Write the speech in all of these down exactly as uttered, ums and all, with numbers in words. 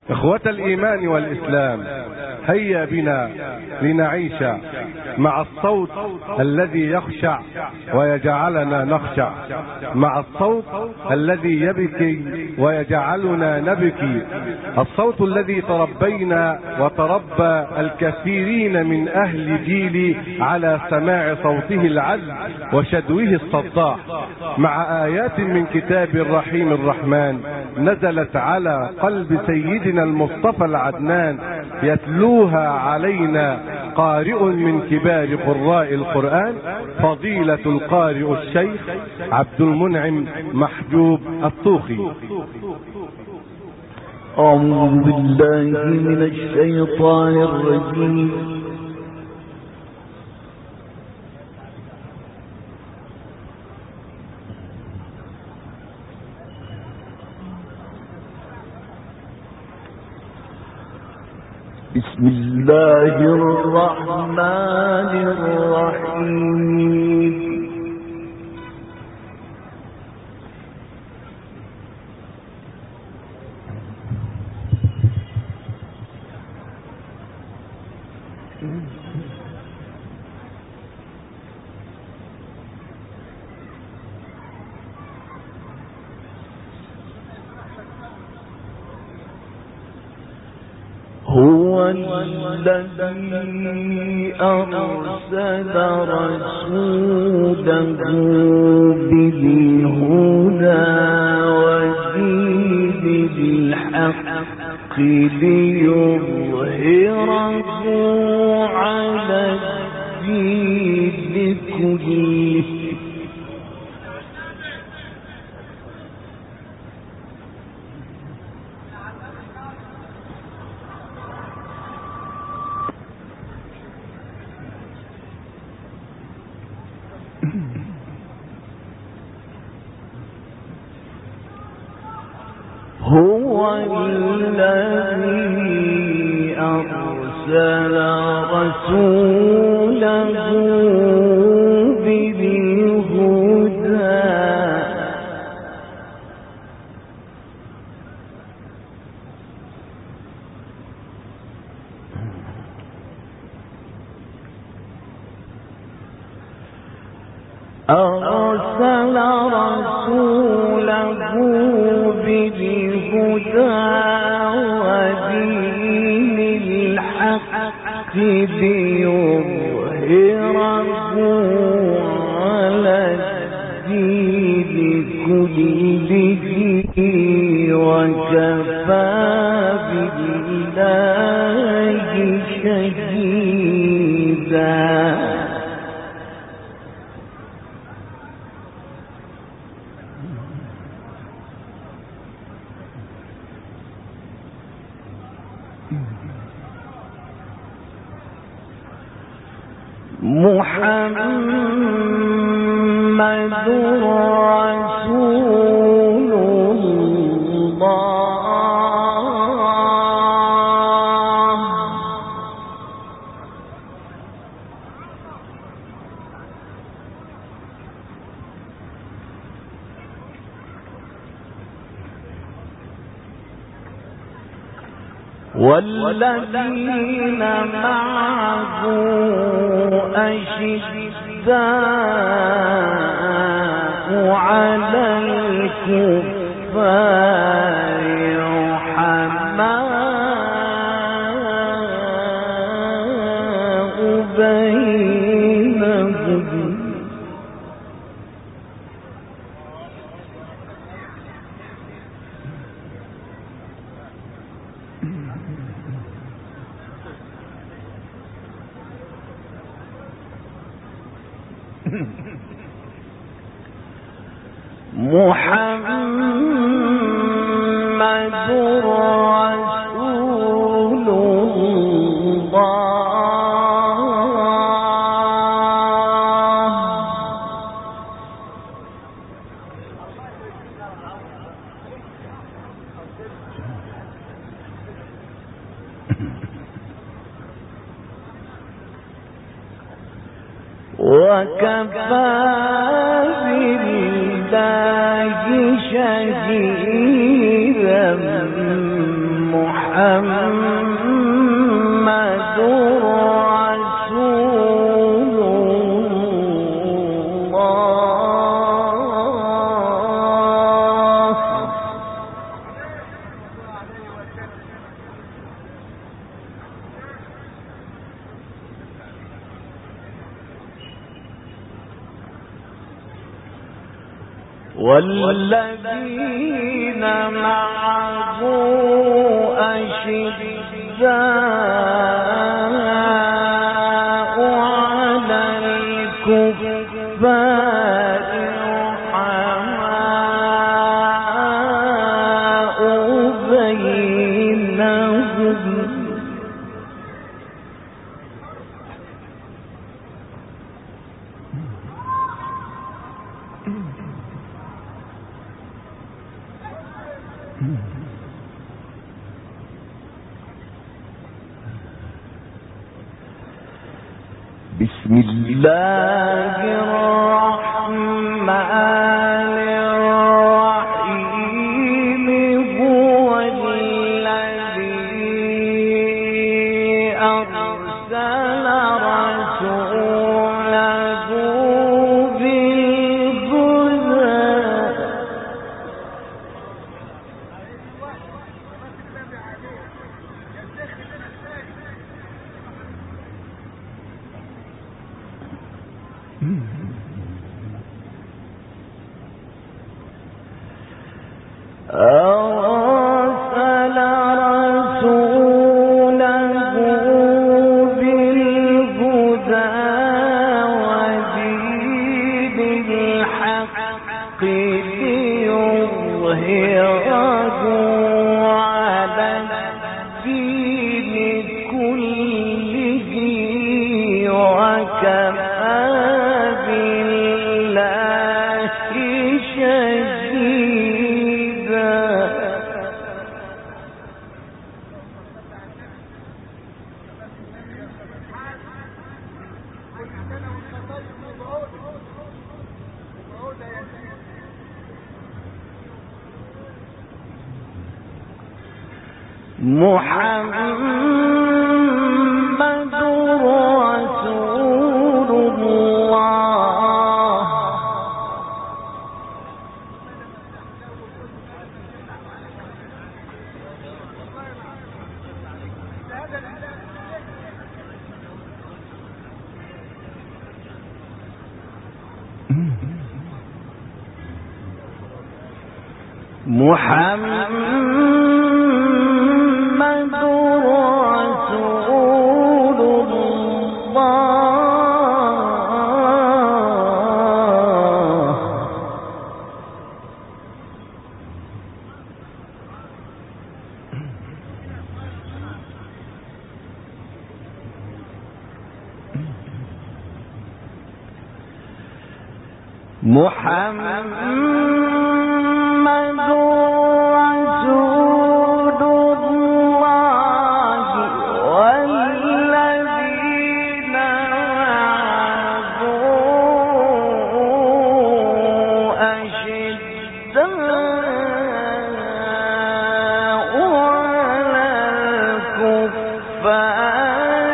إخوة الإيمان والإسلام، هيا بنا لنعيش مع الصوت الذي يخشع ويجعلنا نخشع، مع الصوت الذي يبكي ويجعلنا نبكي، الصوت الذي تربينا وتربى الكثيرين من أهل جيلي على سماع صوته العذب وشدوه الصداع، مع آيات من كتاب الرحيم الرحمن نزلت على قلب سيدنا المصطفى العدنان، يتلوها علينا قارئ من كبار قراء القرآن، فضيلة القارئ الشيخ عبد المنعم محجوب الطوخي. أعوذ بالله من الشيطان الرجيم. بسم الله الرحمن الرحيم. هو الذي أرسل رسوله بالهدى ودين الحق ليظهره على الدين كله. هو الذي أرسل رسوله بالهدى أرسل رسوله بالهدى ودين الحق ليظهره على الدين كله وكفى بالله شهيدا. محمد رسول الله والذين معه أشداء على الكفار رحماء بينهم محمد رسول وكفى بالله شهيدا محمد محمد رسول الله. والذين معه أشداء على الكفار رحماء بينهم بسم الله الرحمن الرحيم. هو الذي أرسل رسوله بالهدى أرسل رسوله بالهدى ودين الحق ليظهره على الدين كله وكفى بالله شهيدا. محمد رسول الله. محمد رسول الله. محمد رسول الله والذين معه أشداء على الكفار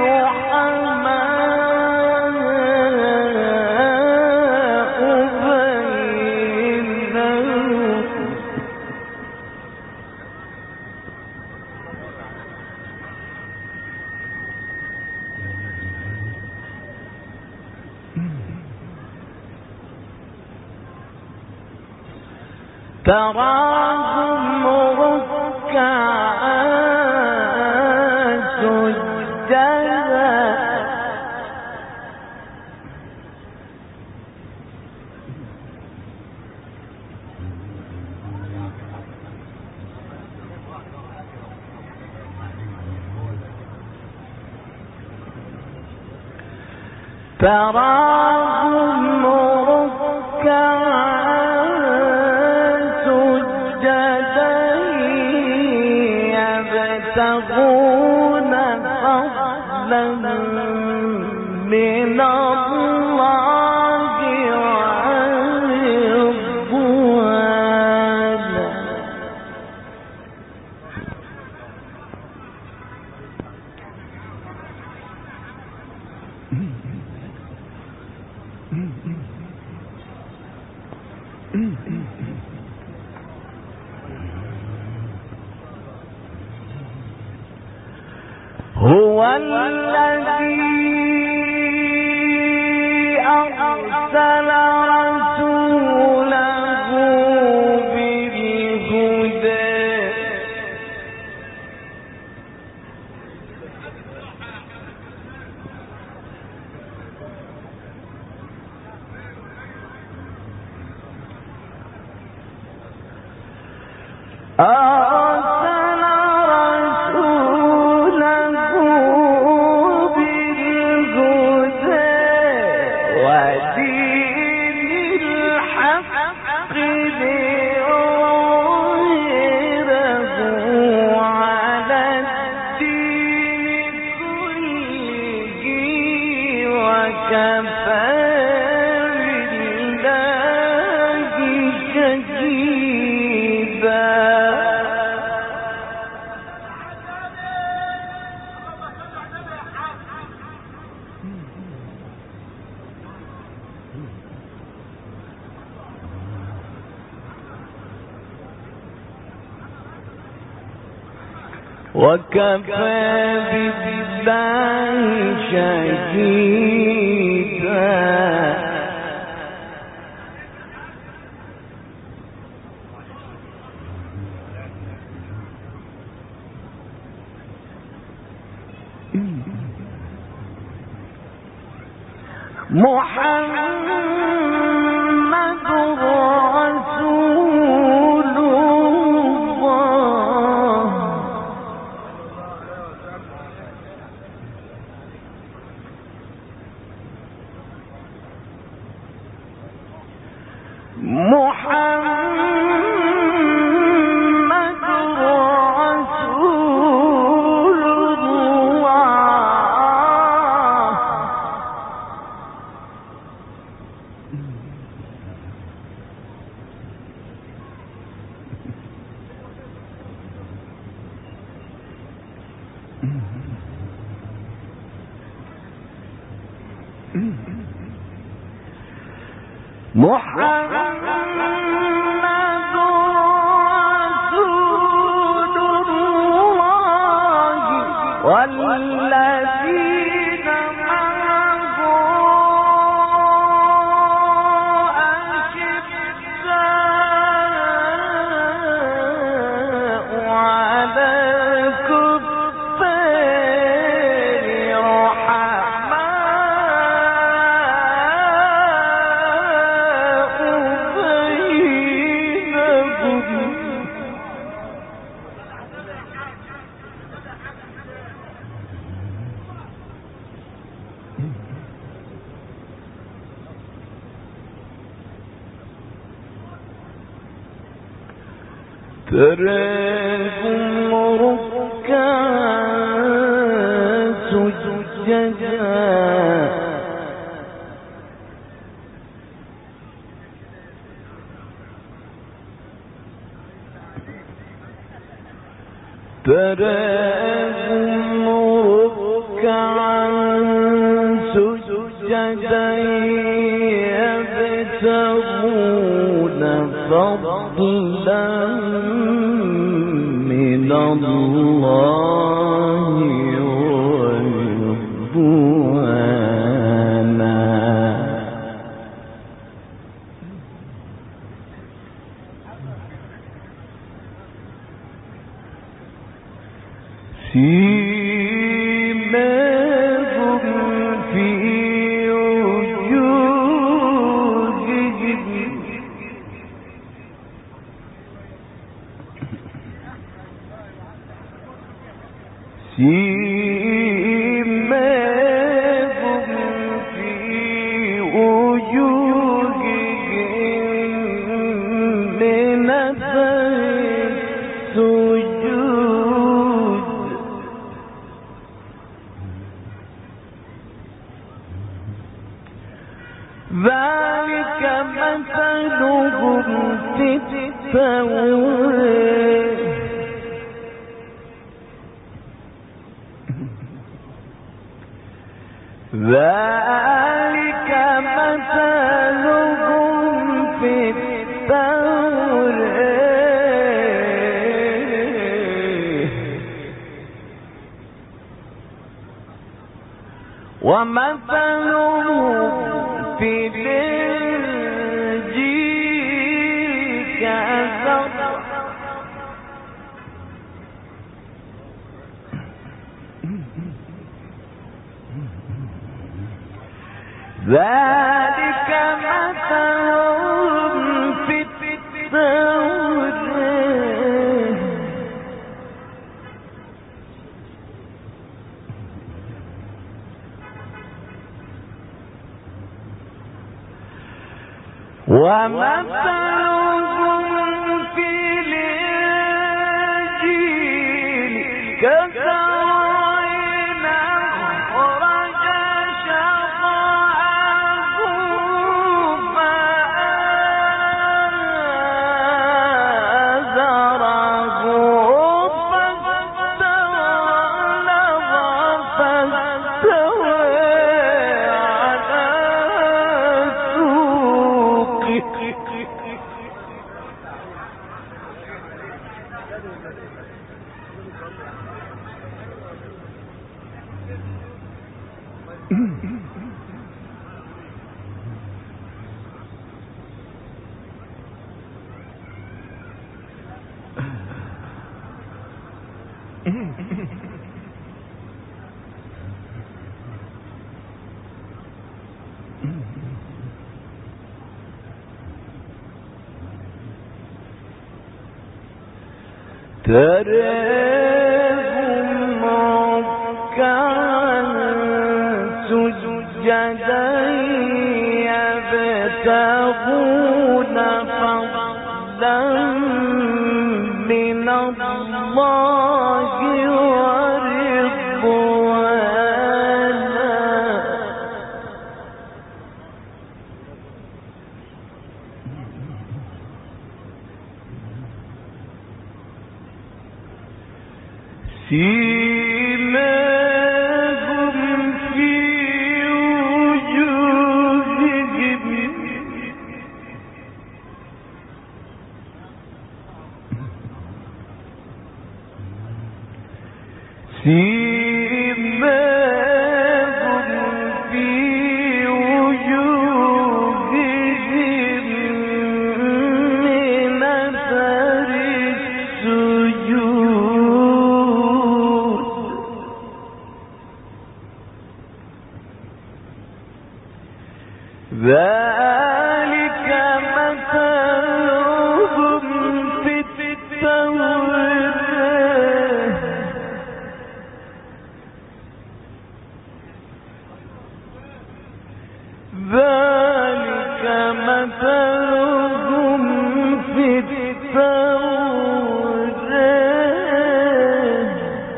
رحماء بينهم تراهم ركعا سجدا تراهم ركعا سجدا يبتغون فضلا من الله ورضوانا. هو الذي أرسل رسوله بالهدى أرسل رسوله بالهدى ودين الحق ليظهره على الدين كله وكفى بالله شهيدا. وكفى بالله شهيدا. محمد رسول الله محمد رسول الله محمد رسول الله والذين معه أشداء على الكفار رحماء بينهم. تراهم ركعا سجدا تراهم ركعا سجدا يبتغون فضلا من الله ورضوانا. سيماهم في وجوههم سيماهم في وجوههم من أثر السجود ذلك مثلهم في التوراة ذلك مثلهم في التوراة ومثله في الإنجيل كزرع ذلك مثلهم في التوراة ومثلهم في الإنجيل كزرع أخرج شطأه فآزره فاستغلظ فاستوى على سوقه تراهم ركعا سجدا يبتغون فضلا من الله ورضوانا سيماهم في وجوههم سيماهم في وجوههم من أثر السجود ذلك مثلهم في التوراة ذلك مثلهم في التوراة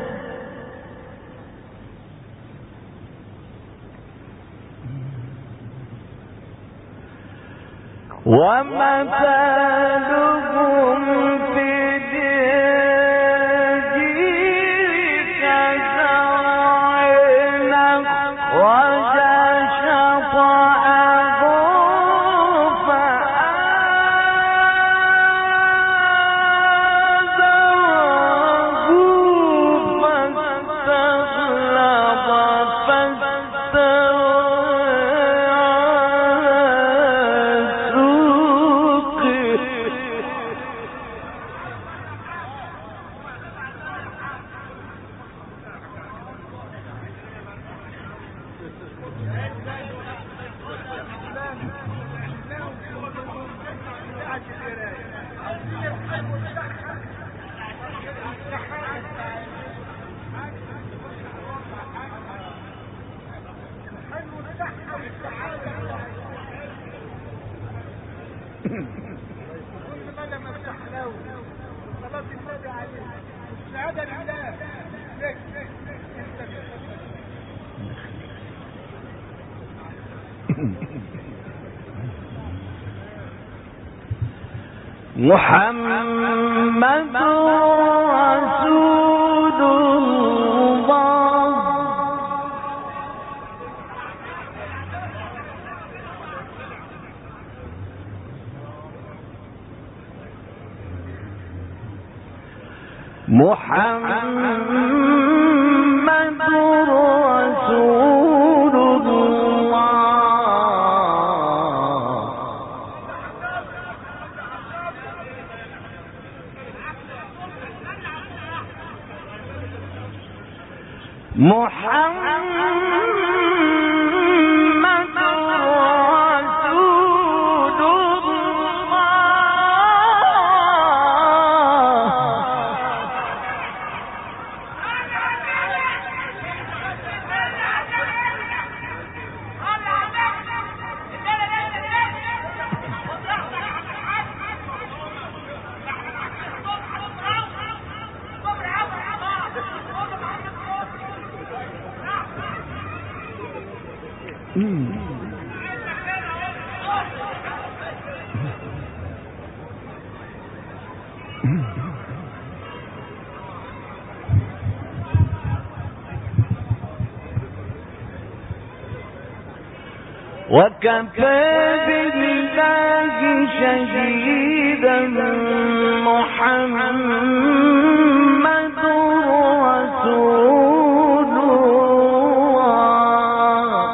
ومثلهم في الإنجيل كزرع أخرج شطأه فآزره فاستغلظ فاستوى على سوقه محمد رسول الله محمد رسول وكفى بالله شهيدا محمد رسول الله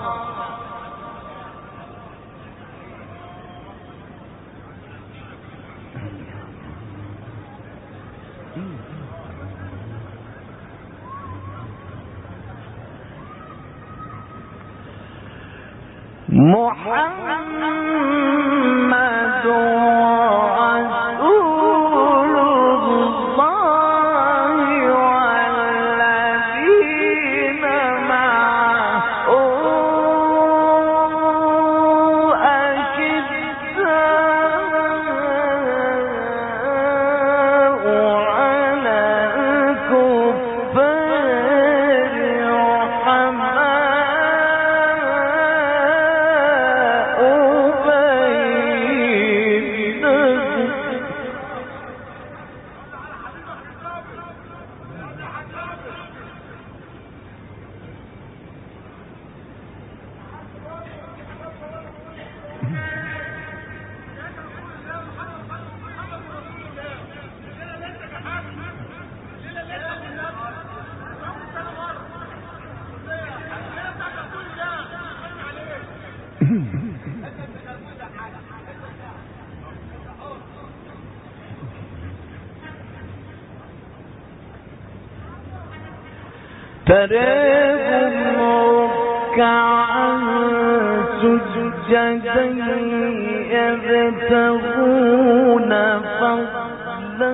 محمد رسول الله والذين معه أشداء على الكفار رحماء بينهم تراهم ركعا سجدا يبتغون فضلا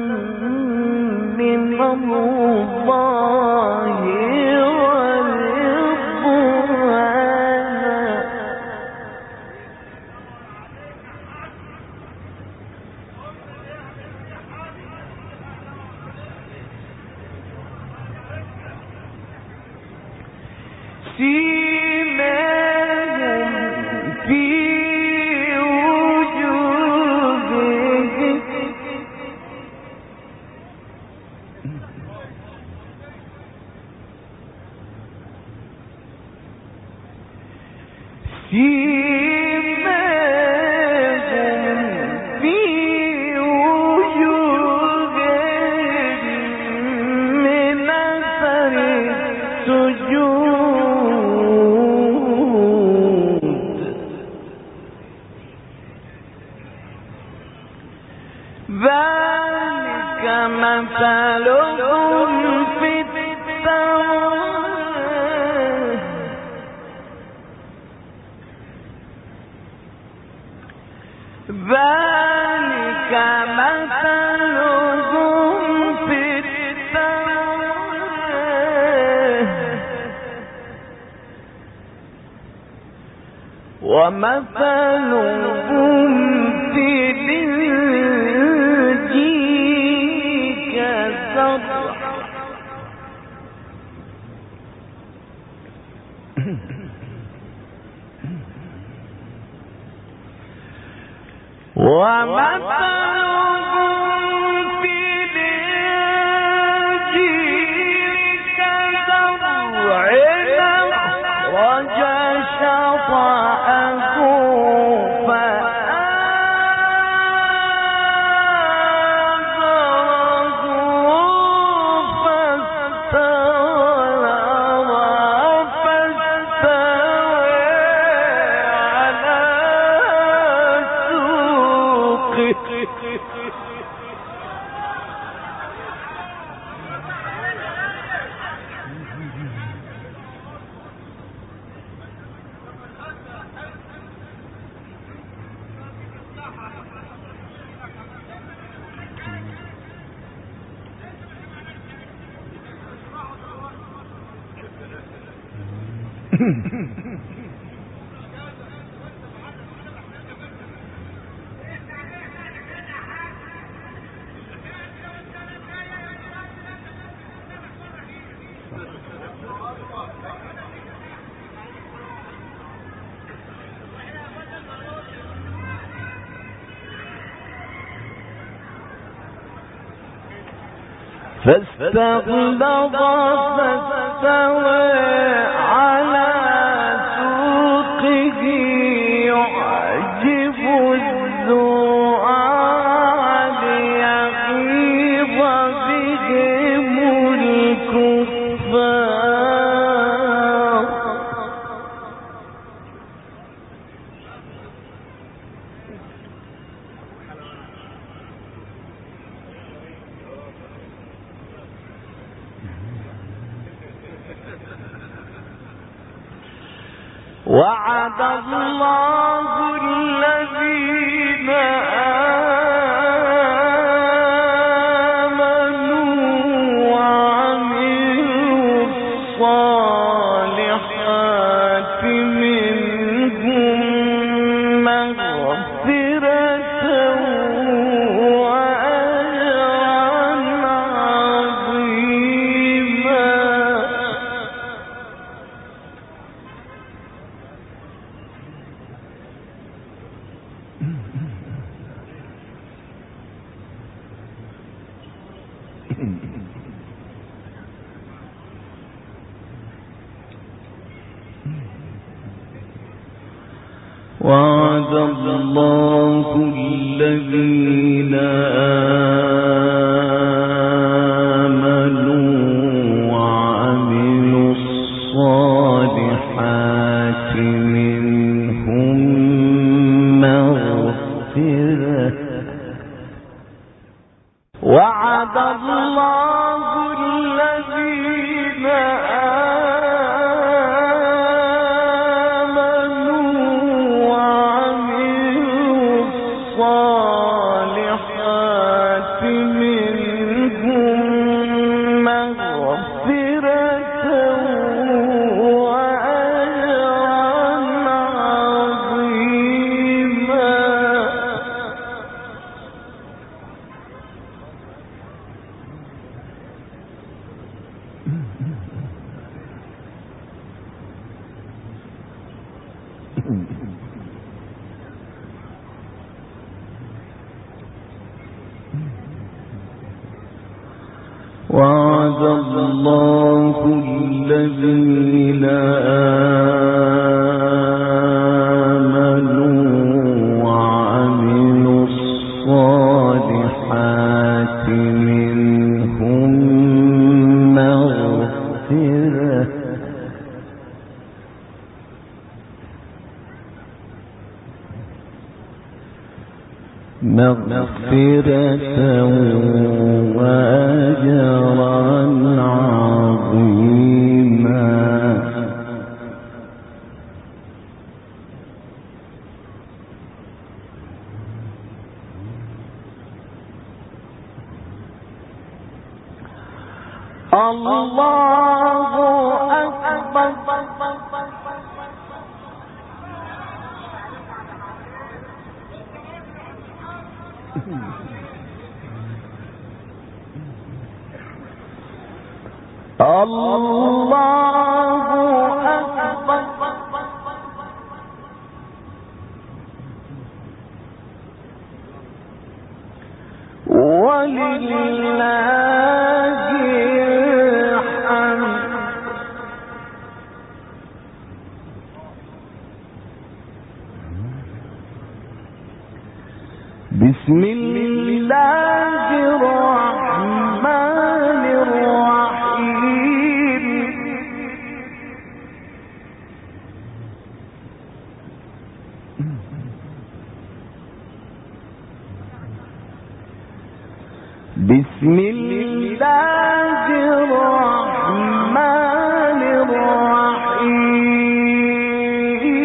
من الله ورضوانا سيماهم في وجوههم سيماهم في وجوههم من أثر السجود ذلك مثلهم في التوراة ذلك مثلهم في التوراة ومثلهم في الإنجيل كزرع ومثلهم في الإنجيل كزرع أخرج شطأه فآزره فاستوى على سوقه فاستغلظ فاستوى على سوقه يعجب الزرع ليغيظ بهم الكفار. وعد الله الذين آمنوا وعملوا الصالحات منهم مغفرة وأجرا عظيما. وعد الله الذين آمنوا وعملوا الصالحات منهم مغفرة. وعد الله الذين وعد الله الذين آمنوا وعملوا الصالحات منهم مغفرة مغفرة وأجرا عظيما. الله أكبر. الله أكبر. ولله الحمد. بسم الله الرحمن الرحيم. بسم الله الرحمن الرحيم.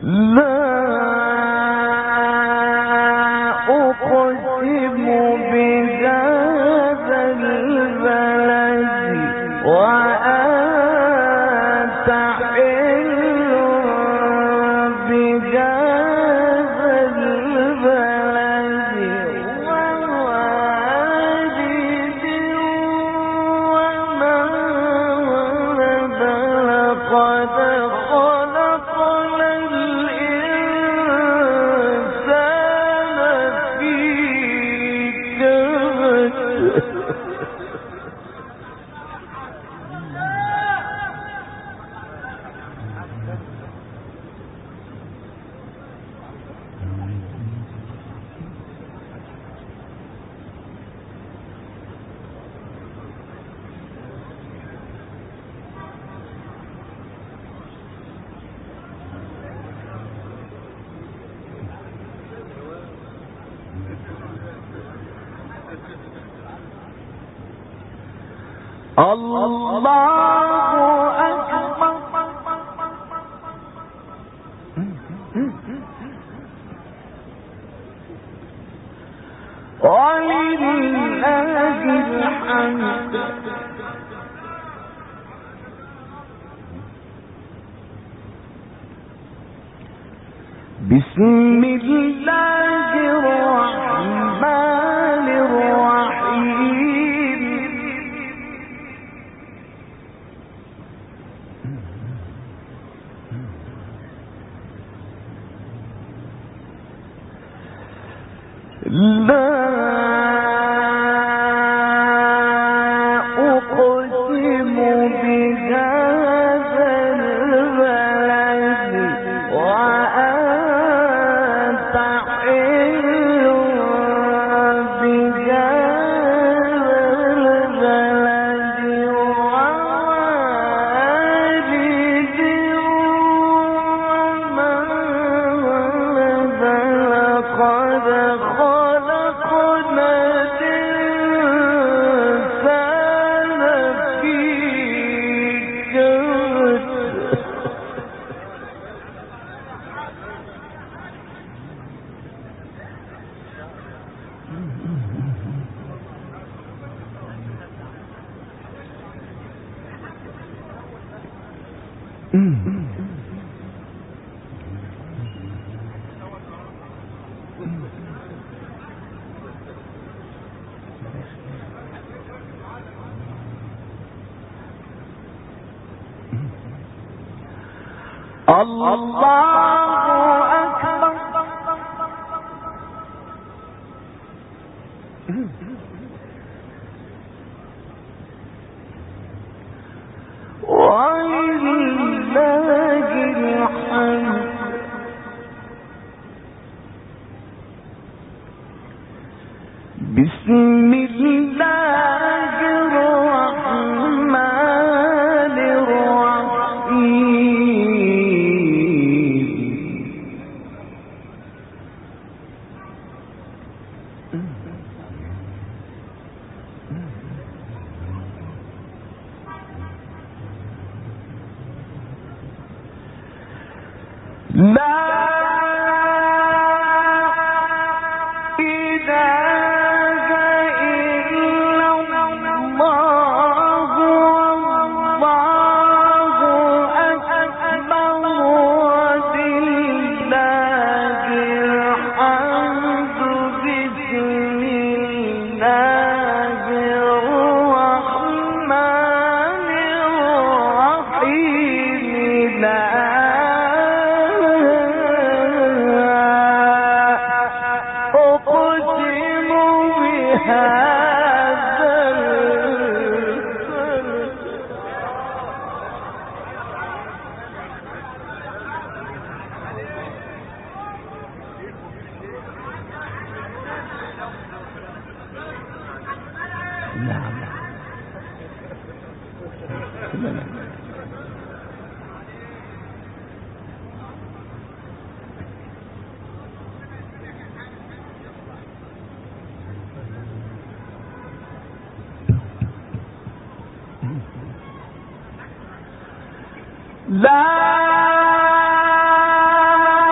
الله أكبر. ولله الحمد. بسم الله الرحمن الرحيم. لا أقسم بهذا البلد وأنت حل بهذا البلد ووالد وما ولد لقد خلقنا الإنسان في كبد. الله أكبر. ولله الحمد. بسم الله الرحمن الرحيم. لا إله إلا الله والله أكبر ولله الحمد. بسم الله الرحمن الرحيم. لا أقسم بهذا البلد. لا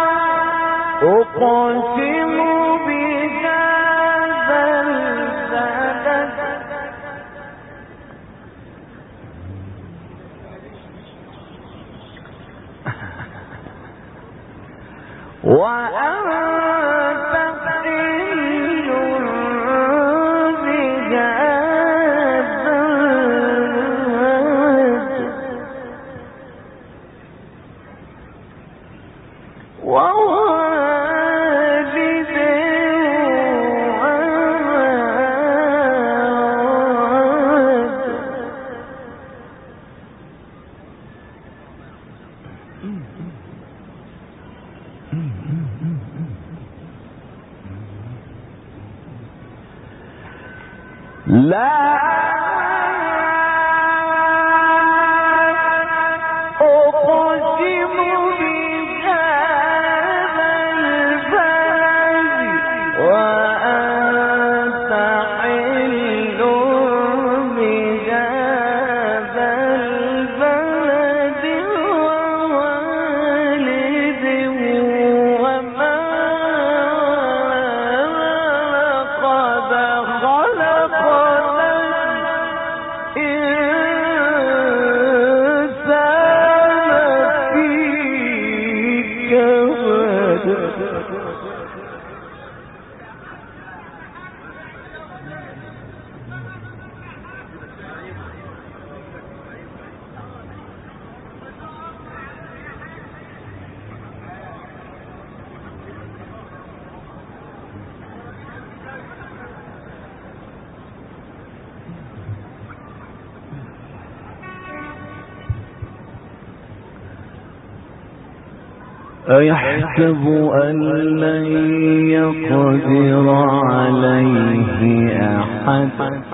أيحسب أن لن يقدر عليه أحد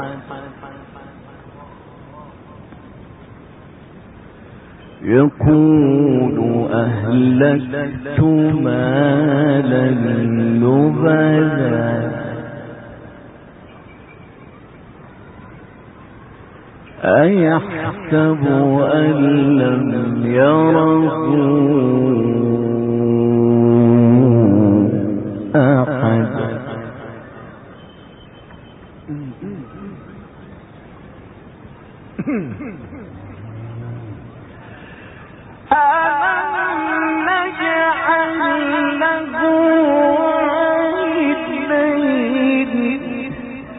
يقول أهلكت مالا لبدا أيحسب أن لم يره أحد ألم نجعل له عينين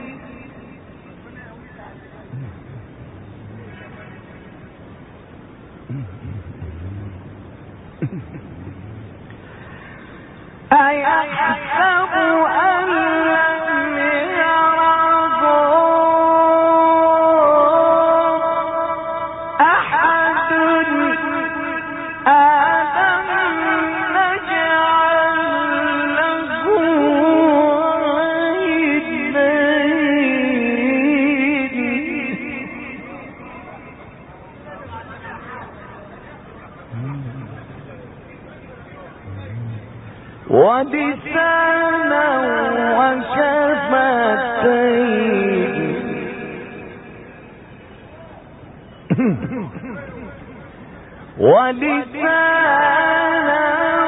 أيحسب أن لم يره أحد ألم نجعل له عينين ولسانا وشفتين ولسانا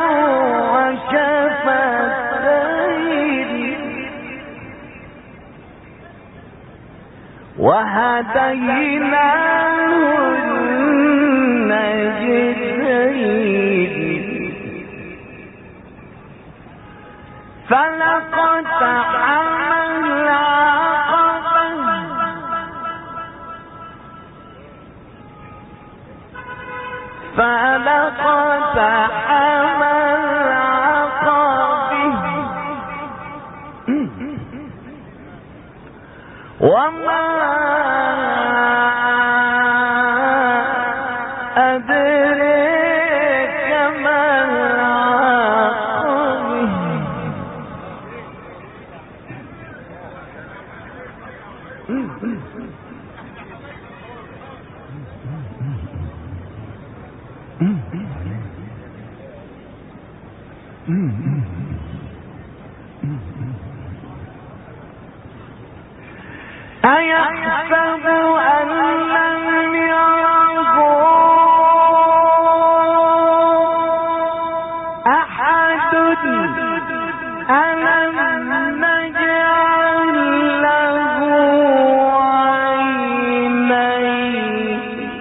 وشفتين وهديناه النجدين فلقتحم العقبة فلقتحم العقبة وما أدريك ما العقبة أيحسب أن لم يره أحد ألم نجعل له عينين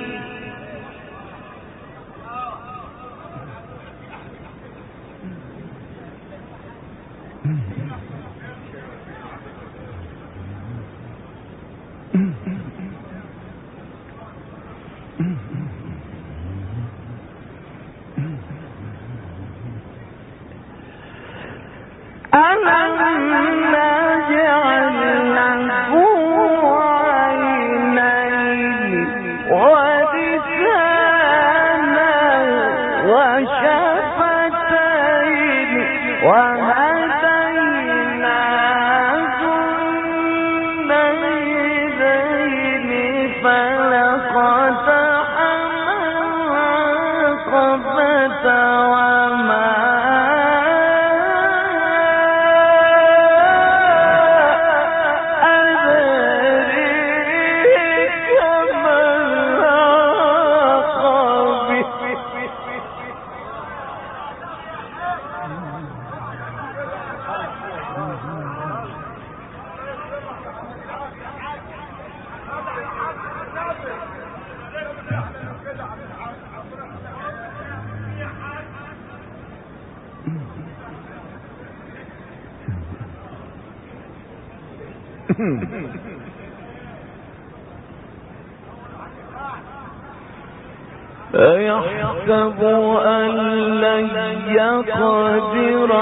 أيحسب أن لن يقدر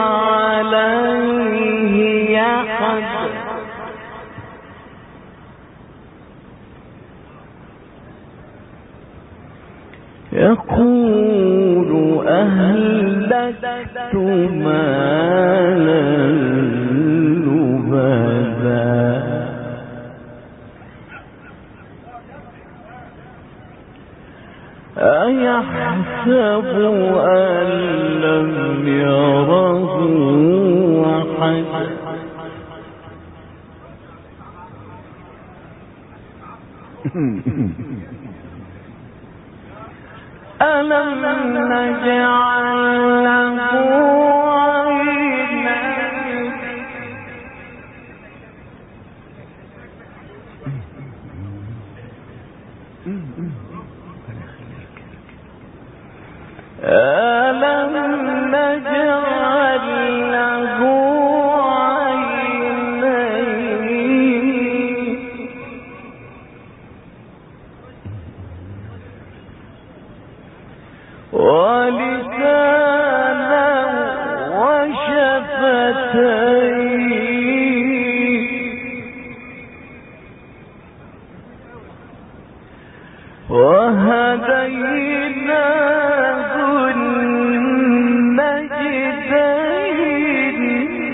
عليه أحد يقول أهلكت مالا لبدا أيحسب أن لم يره أحد ألم نجعل له عينين ألم نجعل له عينين ولسانا وشفتين وهديناه النجدين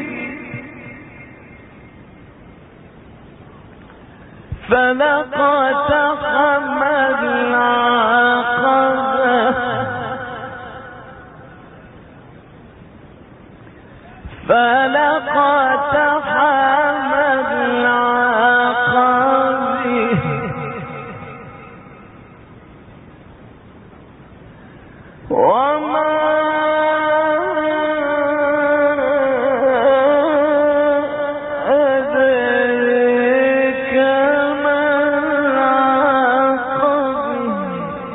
فلقتحم العقبة فلقتحم العقبة وما أدريك ما العقبة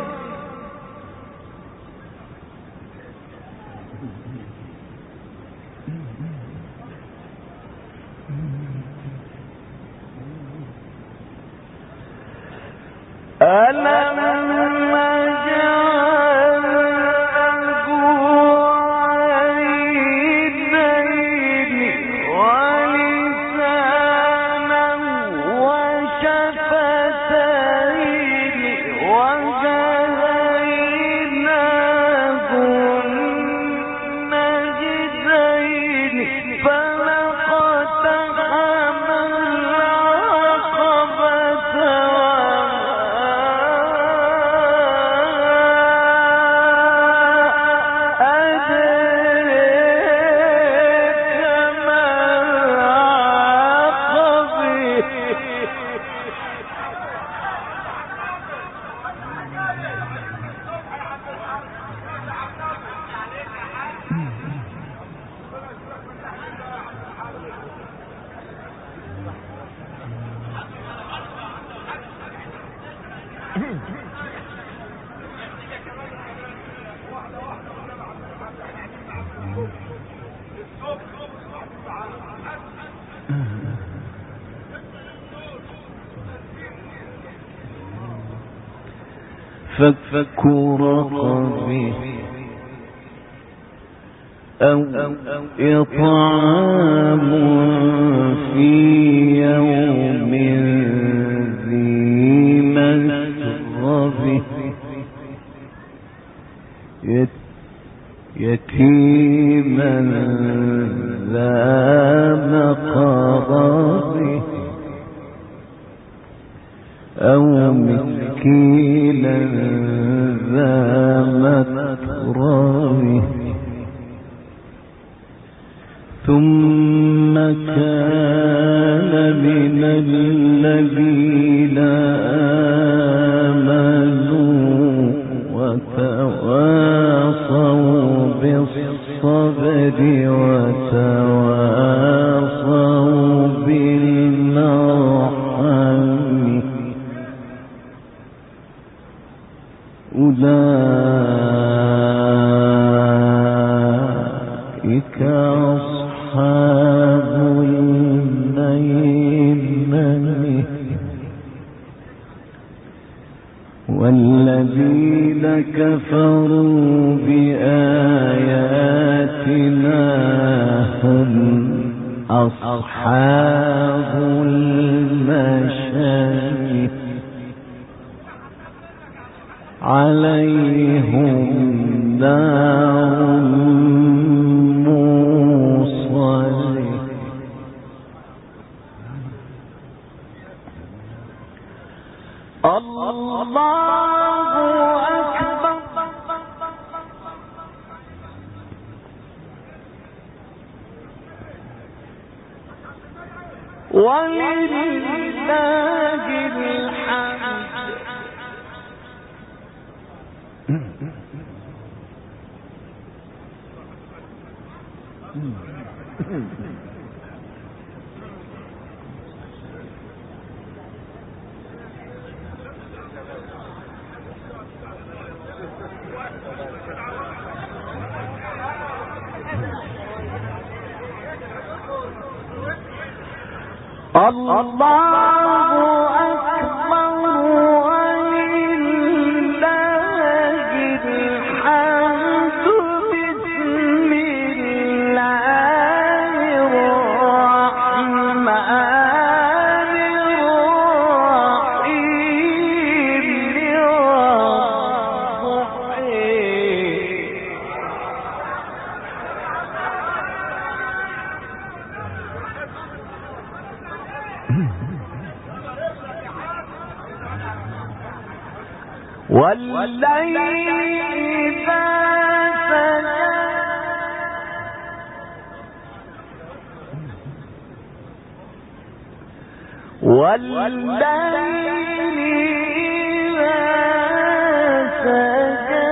ألم نجعل له عينين ولسانا وشفتين وهديناه النجدين فلقتحم العقبة فك رقبه أو إطعام في يوم ذي مسغبة يتيما ذا مقربة أو مسكينا ذا متربة ثم كان من الذين آمنوا وتواصوا بالصبر وتواصوا بالمرحمة أولئك أصحاب الميمنة والذين كفروا بآياتنا هم أصحاب المشايخ عليهم نار موصدة الله أكبر ولله الحمد الله أكبر ولله الحمد بسم الله الرحمن والليل إذا سجى والليل إذا سجى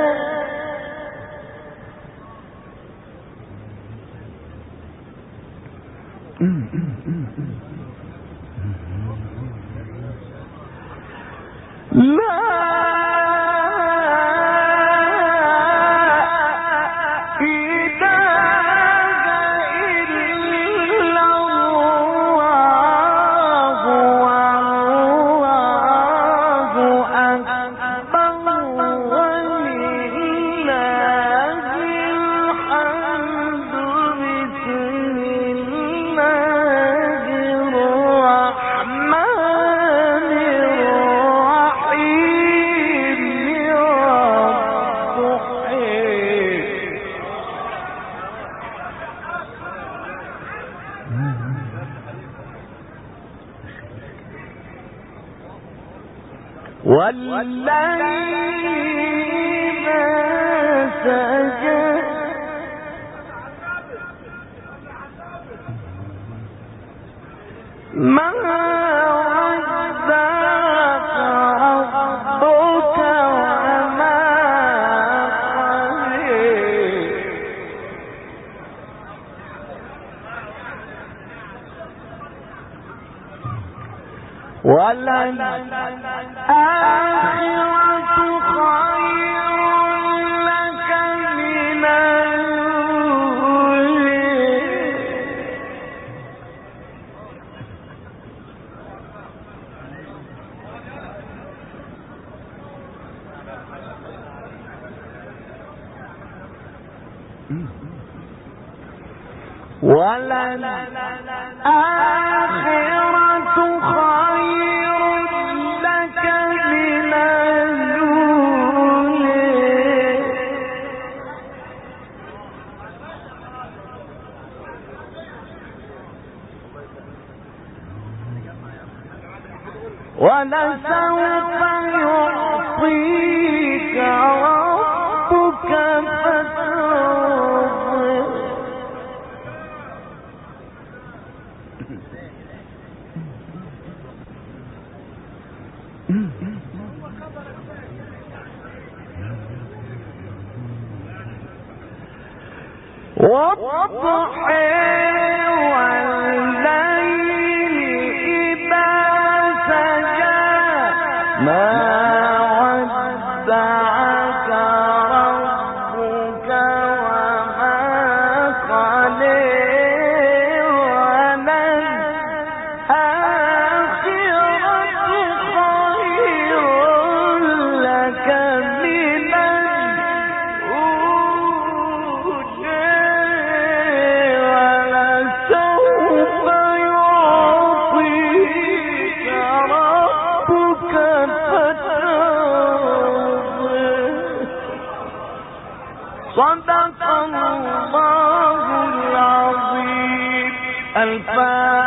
لا والليل إذا سجى ما ودعك ربك وما قلى وللآخرة خير لك من الأولى وللآخرة خير لك من الأولى ولسوف يعطيك ربك فترضى والضحى والليل إذا سجى ما ودعك ربك وما قلى وللآخرة خير لك من صدق الله العظيم. الفاتحة.